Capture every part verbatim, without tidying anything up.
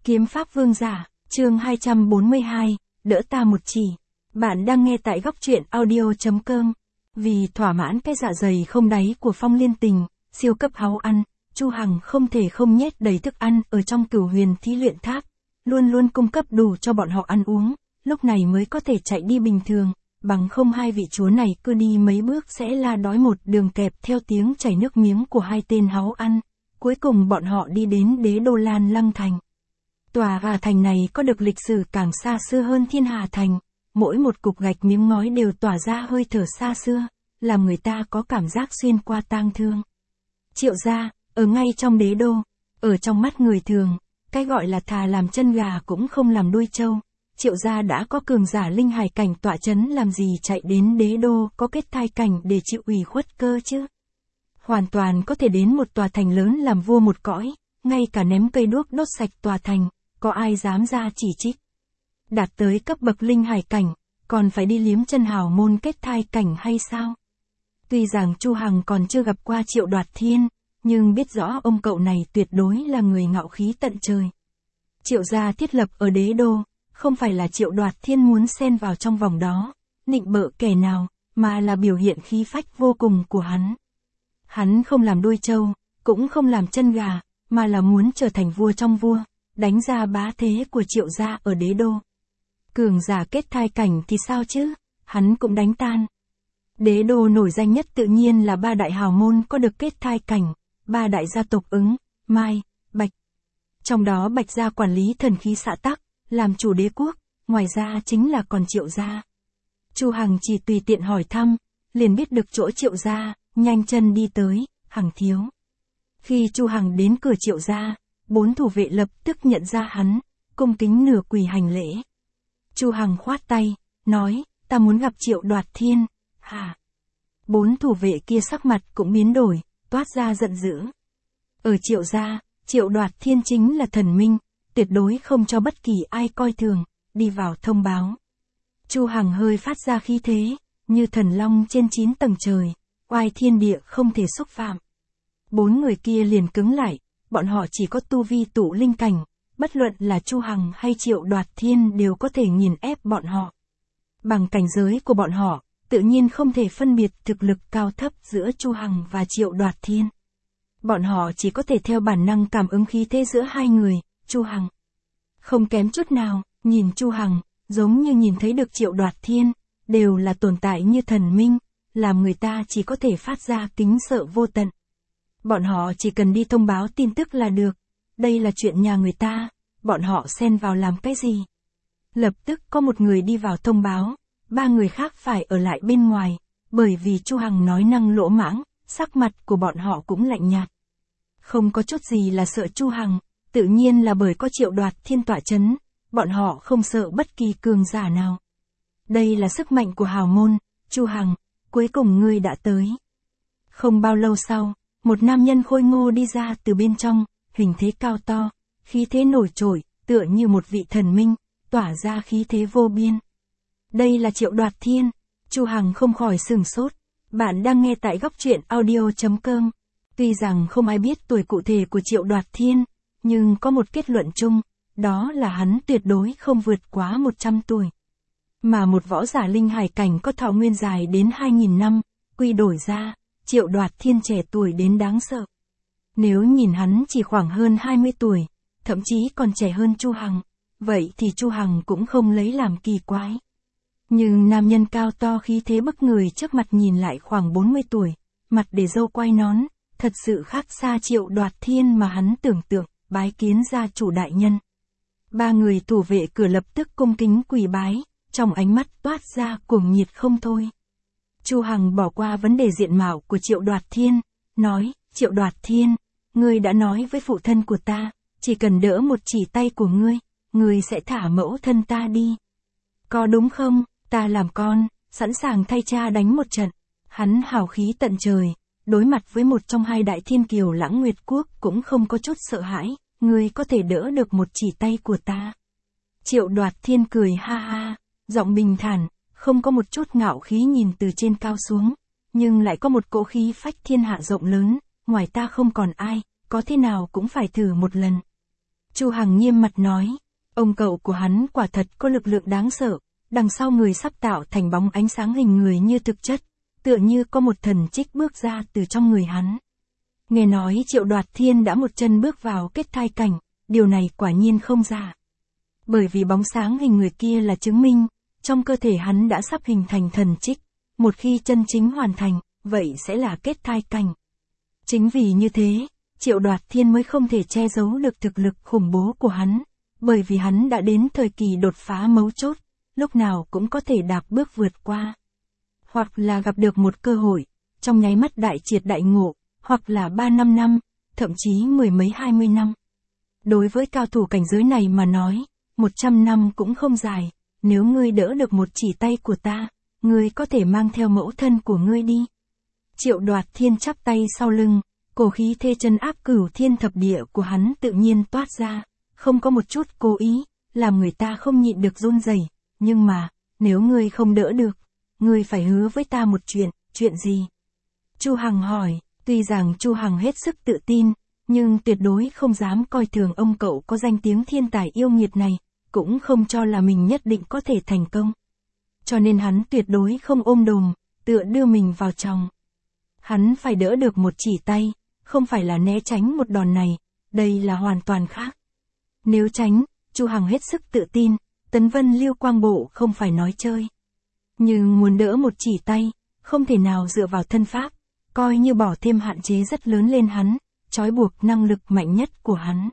Kiếm pháp vương giả, chương hai trăm bốn mươi hai, đỡ ta một chỉ. Bạn đang nghe tại góc truyện audio chấm com. Vì thỏa mãn cái dạ dày không đáy của Phong Liên Tình, siêu cấp háu ăn, Chu Hằng không thể không nhét đầy thức ăn ở trong Cửu Huyền Thí Luyện Tháp, luôn luôn cung cấp đủ cho bọn họ ăn uống, lúc này mới có thể chạy đi bình thường, bằng không hai vị chúa này cứ đi mấy bước sẽ la đói một đường kẹp theo tiếng chảy nước miếng của hai tên háu ăn. Cuối cùng bọn họ đi đến đế đô Lan Lăng Thành. Tòa Hà Thành này có được lịch sử càng xa xưa hơn Thiên Hà Thành, mỗi một cục gạch miếng ngói đều tỏa ra hơi thở xa xưa, làm người ta có cảm giác xuyên qua tang thương. Triệu gia, ở ngay trong đế đô, ở trong mắt người thường, cái gọi là thà làm chân gà cũng không làm đuôi trâu. Triệu gia đã có cường giả linh hải cảnh tọa chấn, làm gì chạy đến đế đô có kết thai cảnh để chịu ủy khuất cơ chứ. Hoàn toàn có thể đến một tòa thành lớn làm vua một cõi, ngay cả ném cây đuốc đốt sạch tòa thành, có ai dám ra chỉ trích. Đạt tới cấp bậc linh hải cảnh, còn phải đi liếm chân hào môn kết thai cảnh hay sao? Tuy rằng Chu Hằng còn chưa gặp qua Triệu Đoạt Thiên, nhưng biết rõ ông cậu này tuyệt đối là người ngạo khí tận trời. Triệu gia thiết lập ở đế đô, không phải là Triệu Đoạt Thiên muốn xen vào trong vòng đó, nịnh bợ kẻ nào, mà là biểu hiện khí phách vô cùng của hắn. Hắn không làm đuôi trâu, cũng không làm chân gà, mà là muốn trở thành vua trong vua, đánh ra bá thế của Triệu gia ở đế đô. Cường giả kết thai cảnh thì sao chứ, hắn cũng đánh tan. Đế đô nổi danh nhất tự nhiên là ba đại hào môn có được kết thai cảnh, ba đại gia tộc Ứng, Mai, Bạch. Trong đó Bạch gia quản lý thần khí xạ tắc, làm chủ đế quốc, ngoài ra chính là còn Triệu gia. Chu Hằng chỉ tùy tiện hỏi thăm, liền biết được chỗ Triệu gia, nhanh chân đi tới, Hằng thiếu. Khi Chu Hằng đến cửa Triệu gia, bốn thủ vệ lập tức nhận ra hắn, cung kính nửa quỳ hành lễ. Chu Hằng khoát tay, nói, ta muốn gặp Triệu Đoạt Thiên. Hả? Bốn thủ vệ kia sắc mặt cũng biến đổi, toát ra giận dữ. Ở Triệu gia, Triệu Đoạt Thiên chính là thần minh, tuyệt đối không cho bất kỳ ai coi thường, đi vào thông báo. Chu Hằng hơi phát ra khí thế, như thần long trên chín tầng trời, oai thiên địa không thể xúc phạm. Bốn người kia liền cứng lại, bọn họ chỉ có tu vi tụ linh cảnh, bất luận là Chu Hằng hay Triệu Đoạt Thiên đều có thể nghiền ép bọn họ. Bằng cảnh giới của bọn họ, tự nhiên không thể phân biệt thực lực cao thấp giữa Chu Hằng và Triệu Đoạt Thiên. Bọn họ chỉ có thể theo bản năng cảm ứng khí thế giữa hai người. Chu Hằng không kém chút nào, nhìn Chu Hằng, giống như nhìn thấy được Triệu Đoạt Thiên, đều là tồn tại như thần minh, làm người ta chỉ có thể phát ra kính sợ vô tận. Bọn họ chỉ cần đi thông báo tin tức là được, đây là chuyện nhà người ta, bọn họ xen vào làm cái gì? Lập tức có một người đi vào thông báo, ba người khác phải ở lại bên ngoài, bởi vì Chu Hằng nói năng lỗ mãng, sắc mặt của bọn họ cũng lạnh nhạt. Không có chút gì là sợ Chu Hằng, tự nhiên là bởi có Triệu Đoạt Thiên tọa chấn, bọn họ không sợ bất kỳ cường giả nào. Đây là sức mạnh của hào môn, Chu Hằng, cuối cùng ngươi đã tới. Không bao lâu sau, một nam nhân khôi ngô đi ra từ bên trong, hình thế cao to, khí thế nổi trội, tựa như một vị thần minh, tỏa ra khí thế vô biên. Đây là Triệu Đoạt Thiên. Chu Hằng không khỏi sửng sốt. Bạn đang nghe tại góc truyện audio chấm com. Tuy rằng không ai biết tuổi cụ thể của Triệu Đoạt Thiên, nhưng có một kết luận chung, đó là hắn tuyệt đối không vượt quá một trăm tuổi. Mà một võ giả linh hải cảnh có thọ nguyên dài đến hai nghìn năm, quy đổi ra, Triệu Đoạt Thiên trẻ tuổi đến đáng sợ. Nếu nhìn hắn chỉ khoảng hơn hai mươi tuổi, thậm chí còn trẻ hơn Chu Hằng, vậy thì Chu Hằng cũng không lấy làm kỳ quái. Nhưng nam nhân cao to khí thế bức người trước mặt nhìn lại khoảng bốn mươi tuổi, mặt để râu quai nón, thật sự khác xa Triệu Đoạt Thiên mà hắn tưởng tượng, bái kiến gia chủ đại nhân. Ba người thủ vệ cửa lập tức cung kính quỳ bái, trong ánh mắt toát ra cuồng nhiệt không thôi. Chu Hằng bỏ qua vấn đề diện mạo của Triệu Đoạt Thiên, nói, Triệu Đoạt Thiên, ngươi đã nói với phụ thân của ta, chỉ cần đỡ một chỉ tay của ngươi, ngươi sẽ thả mẫu thân ta đi. Có đúng không? Ta làm con, sẵn sàng thay cha đánh một trận. Hắn hào khí tận trời, đối mặt với một trong hai đại thiên kiều Lãng Nguyệt Quốc cũng không có chút sợ hãi, ngươi có thể đỡ được một chỉ tay của ta. Triệu Đoạt Thiên cười ha ha, giọng bình thản, không có một chút ngạo khí nhìn từ trên cao xuống, nhưng lại có một cỗ khí phách thiên hạ rộng lớn, ngoài ta không còn ai, có thế nào cũng phải thử một lần. Chu Hằng nghiêm mặt nói, ông cậu của hắn quả thật có lực lượng đáng sợ, đằng sau người sắp tạo thành bóng ánh sáng hình người như thực chất, tựa như có một thần trích bước ra từ trong người hắn. Nghe nói Triệu Đoạt Thiên đã một chân bước vào kết thai cảnh, điều này quả nhiên không giả. Bởi vì bóng sáng hình người kia là chứng minh, trong cơ thể hắn đã sắp hình thành thần trích, một khi chân chính hoàn thành, vậy sẽ là kết thai cảnh. Chính vì như thế, Triệu Đoạt Thiên mới không thể che giấu được thực lực khủng bố của hắn, bởi vì hắn đã đến thời kỳ đột phá mấu chốt, lúc nào cũng có thể đạp bước vượt qua. Hoặc là gặp được một cơ hội, trong nháy mắt đại triệt đại ngộ, hoặc là ba năm năm, thậm chí mười mấy hai mươi năm. Đối với cao thủ cảnh giới này mà nói, một trăm năm cũng không dài, nếu ngươi đỡ được một chỉ tay của ta, ngươi có thể mang theo mẫu thân của ngươi đi. Triệu Đoạt Thiên chắp tay sau lưng, cổ khí thê chân áp cửu thiên thập địa của hắn tự nhiên toát ra, không có một chút cố ý, làm người ta không nhịn được run rẩy. Nhưng mà, nếu ngươi không đỡ được, ngươi phải hứa với ta một chuyện, chuyện gì? Chu Hằng hỏi, tuy rằng Chu Hằng hết sức tự tin, nhưng tuyệt đối không dám coi thường ông cậu có danh tiếng thiên tài yêu nghiệt này, cũng không cho là mình nhất định có thể thành công. Cho nên hắn tuyệt đối không ôm đồm, tựa đưa mình vào chồng. Hắn phải đỡ được một chỉ tay, không phải là né tránh một đòn này, đây là hoàn toàn khác. Nếu tránh, Chu Hằng hết sức tự tin, Tấn Vân Lưu Quang Bộ không phải nói chơi. Nhưng muốn đỡ một chỉ tay, không thể nào dựa vào thân pháp, coi như bỏ thêm hạn chế rất lớn lên hắn, trói buộc năng lực mạnh nhất của hắn.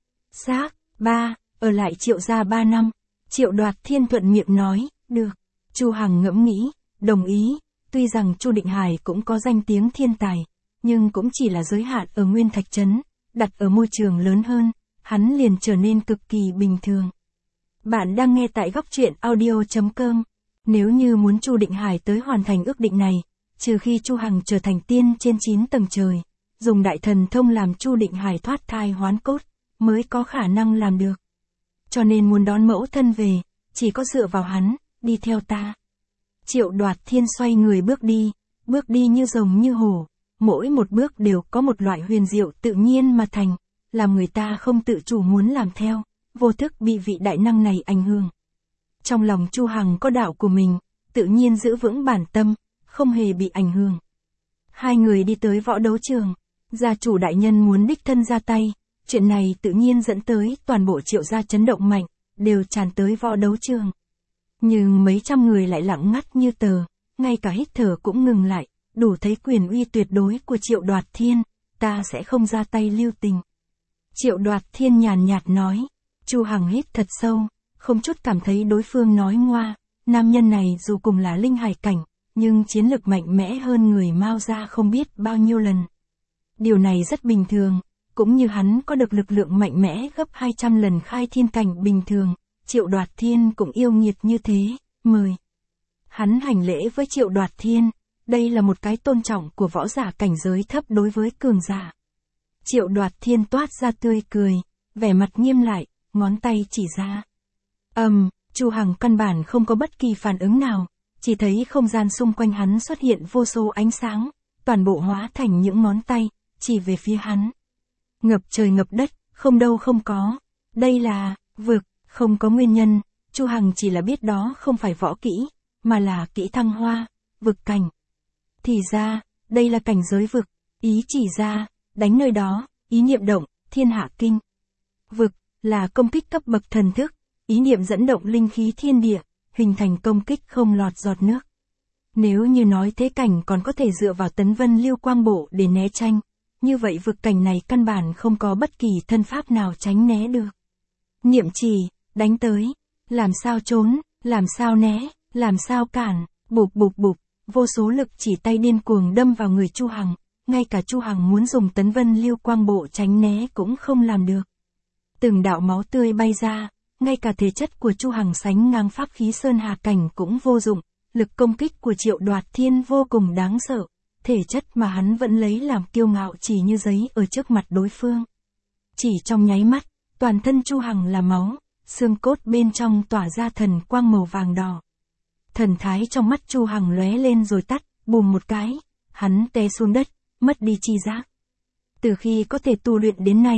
Xác, ba, ở lại Triệu gia ba năm, Triệu Đoạt Thiên thuận miệng nói, được. Chu Hằng ngẫm nghĩ, đồng ý, tuy rằng Chu Định Hải cũng có danh tiếng thiên tài, nhưng cũng chỉ là giới hạn ở Nguyên Thạch Trấn, đặt ở môi trường lớn hơn, hắn liền trở nên cực kỳ bình thường. Bạn đang nghe tại góc truyện audio chấm com. Nếu như muốn Chu Định Hải tới hoàn thành ước định này, trừ khi Chu Hằng trở thành tiên trên chín tầng trời, dùng đại thần thông làm Chu Định Hải thoát thai hoán cốt, mới có khả năng làm được. Cho nên muốn đón mẫu thân về, chỉ có dựa vào hắn, đi theo ta. Triệu Đoạt Thiên xoay người bước đi, bước đi như rồng như hổ, mỗi một bước đều có một loại huyền diệu tự nhiên mà thành, làm người ta không tự chủ muốn làm theo, vô thức bị vị đại năng này ảnh hưởng. Trong lòng Chu Hằng có đạo của mình, tự nhiên giữ vững bản tâm, không hề bị ảnh hưởng. Hai người đi tới võ đấu trường, gia chủ đại nhân muốn đích thân ra tay, chuyện này tự nhiên dẫn tới toàn bộ Triệu gia chấn động mạnh, đều tràn tới võ đấu trường. Nhưng mấy trăm người lại lặng ngắt như tờ, ngay cả hít thở cũng ngừng lại, đủ thấy quyền uy tuyệt đối của Triệu Đoạt Thiên, ta sẽ không ra tay lưu tình. Triệu Đoạt Thiên nhàn nhạt nói, Chu Hằng hít thật sâu, không chút cảm thấy đối phương nói ngoa, nam nhân này dù cùng là linh hải cảnh, nhưng chiến lực mạnh mẽ hơn người Mao gia không biết bao nhiêu lần. Điều này rất bình thường, cũng như hắn có được lực lượng mạnh mẽ gấp hai trăm lần khai thiên cảnh bình thường, Triệu Đoạt Thiên cũng yêu nghiệt như thế, mời. Hắn hành lễ với Triệu Đoạt Thiên, đây là một cái tôn trọng của võ giả cảnh giới thấp đối với cường giả. Triệu Đoạt Thiên toát ra tươi cười, vẻ mặt nghiêm lại, ngón tay chỉ ra. Ầm, um, Chu Hằng căn bản không có bất kỳ phản ứng nào, chỉ thấy không gian xung quanh hắn xuất hiện vô số ánh sáng, toàn bộ hóa thành những ngón tay, chỉ về phía hắn. Ngập trời ngập đất, không đâu không có. Đây là, vực, không có nguyên nhân, Chu Hằng chỉ là biết đó không phải võ kỹ, mà là kỹ thăng hoa, vực cảnh. Thì ra, đây là cảnh giới vực, ý chỉ ra, đánh nơi đó, ý niệm động, thiên hạ kinh. Vực, là công kích cấp bậc thần thức, ý niệm dẫn động linh khí thiên địa, hình thành công kích không lọt giọt nước. Nếu như nói thế cảnh còn có thể dựa vào Tấn Vân Lưu Quang Bộ để né tranh, như vậy vực cảnh này căn bản không có bất kỳ thân pháp nào tránh né được. Niệm chỉ, đánh tới, làm sao trốn, làm sao né, làm sao cản, bụp bụp bụp, vô số lực chỉ tay điên cuồng đâm vào người Chu Hằng, ngay cả Chu Hằng muốn dùng Tấn Vân Lưu Quang Bộ tránh né cũng không làm được. Từng đạo máu tươi bay ra, ngay cả thể chất của Chu Hằng sánh ngang pháp khí sơn hà cảnh cũng vô dụng, lực công kích của Triệu Đoạt Thiên vô cùng đáng sợ, thể chất mà hắn vẫn lấy làm kiêu ngạo chỉ như giấy ở trước mặt đối phương. Chỉ trong nháy mắt, toàn thân Chu Hằng là máu, xương cốt bên trong tỏa ra thần quang màu vàng đỏ. Thần thái trong mắt Chu Hằng lóe lên rồi tắt, bùm một cái, hắn té xuống đất, mất đi chi giác. Từ khi có thể tu luyện đến nay,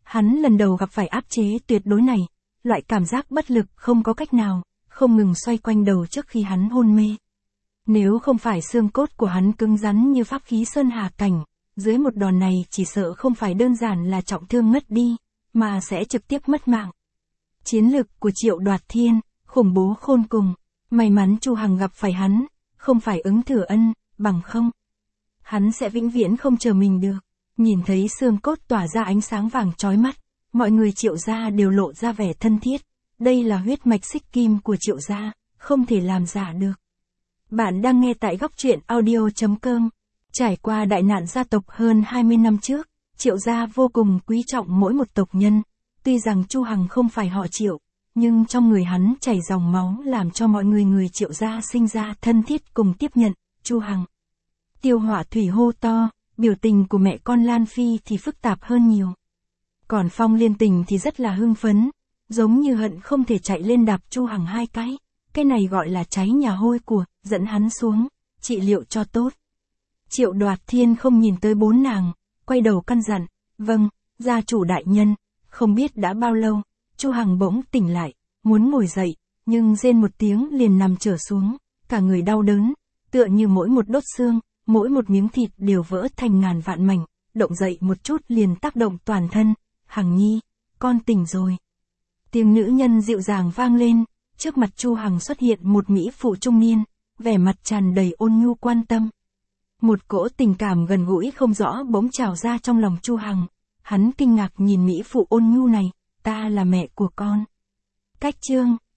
Hắn lần đầu gặp phải áp chế tuyệt đối này, loại cảm giác bất lực không có cách nào, không ngừng xoay quanh đầu trước khi hắn hôn mê. Nếu không phải xương cốt của hắn cứng rắn như pháp khí sơn hà cảnh, dưới một đòn này chỉ sợ không phải đơn giản là trọng thương ngất đi, mà sẽ trực tiếp mất mạng. Chiến lực của Triệu Đoạt Thiên, khủng bố khôn cùng, may mắn Chu Hằng gặp phải hắn, không phải ứng thừa ân, bằng không. Hắn sẽ vĩnh viễn không chờ mình được. Nhìn thấy xương cốt tỏa ra ánh sáng vàng chói mắt, mọi người Triệu gia đều lộ ra vẻ thân thiết. Đây là huyết mạch xích kim của Triệu gia, không thể làm giả được. Bạn đang nghe tại góc truyện audio chấm com. Trải qua đại nạn gia tộc hơn hai mươi năm trước, Triệu gia vô cùng quý trọng mỗi một tộc nhân. Tuy rằng Chu Hằng không phải họ Triệu, nhưng trong người hắn chảy dòng máu làm cho mọi người người Triệu gia sinh ra thân thiết cùng tiếp nhận Chu Hằng. Tiêu Hỏa Thủy hô to, biểu tình của mẹ con Lan Phi thì phức tạp hơn nhiều. Còn Phong Liên Tình thì rất là hưng phấn, giống như hận không thể chạy lên đạp Chu Hằng hai cái. Cái này gọi là cháy nhà hôi của, dẫn hắn xuống, trị liệu cho tốt. Triệu Đoạt Thiên không nhìn tới bốn nàng, quay đầu căn dặn, vâng, gia chủ đại nhân. Không biết đã bao lâu, Chu Hằng bỗng tỉnh lại, muốn ngồi dậy, nhưng rên một tiếng liền nằm trở xuống, cả người đau đớn, tựa như mỗi một đốt xương, mỗi một miếng thịt đều vỡ thành ngàn vạn mảnh, động dậy một chút liền tác động toàn thân. Hằng nhi, con tỉnh rồi. Tiếng nữ nhân dịu dàng vang lên, trước mặt Chu Hằng xuất hiện một mỹ phụ trung niên, vẻ mặt tràn đầy ôn nhu quan tâm. Một cỗ tình cảm gần gũi không rõ bỗng trào ra trong lòng Chu Hằng. Hắn kinh ngạc nhìn mỹ phụ ôn nhu này, ta là mẹ của con. Cách chương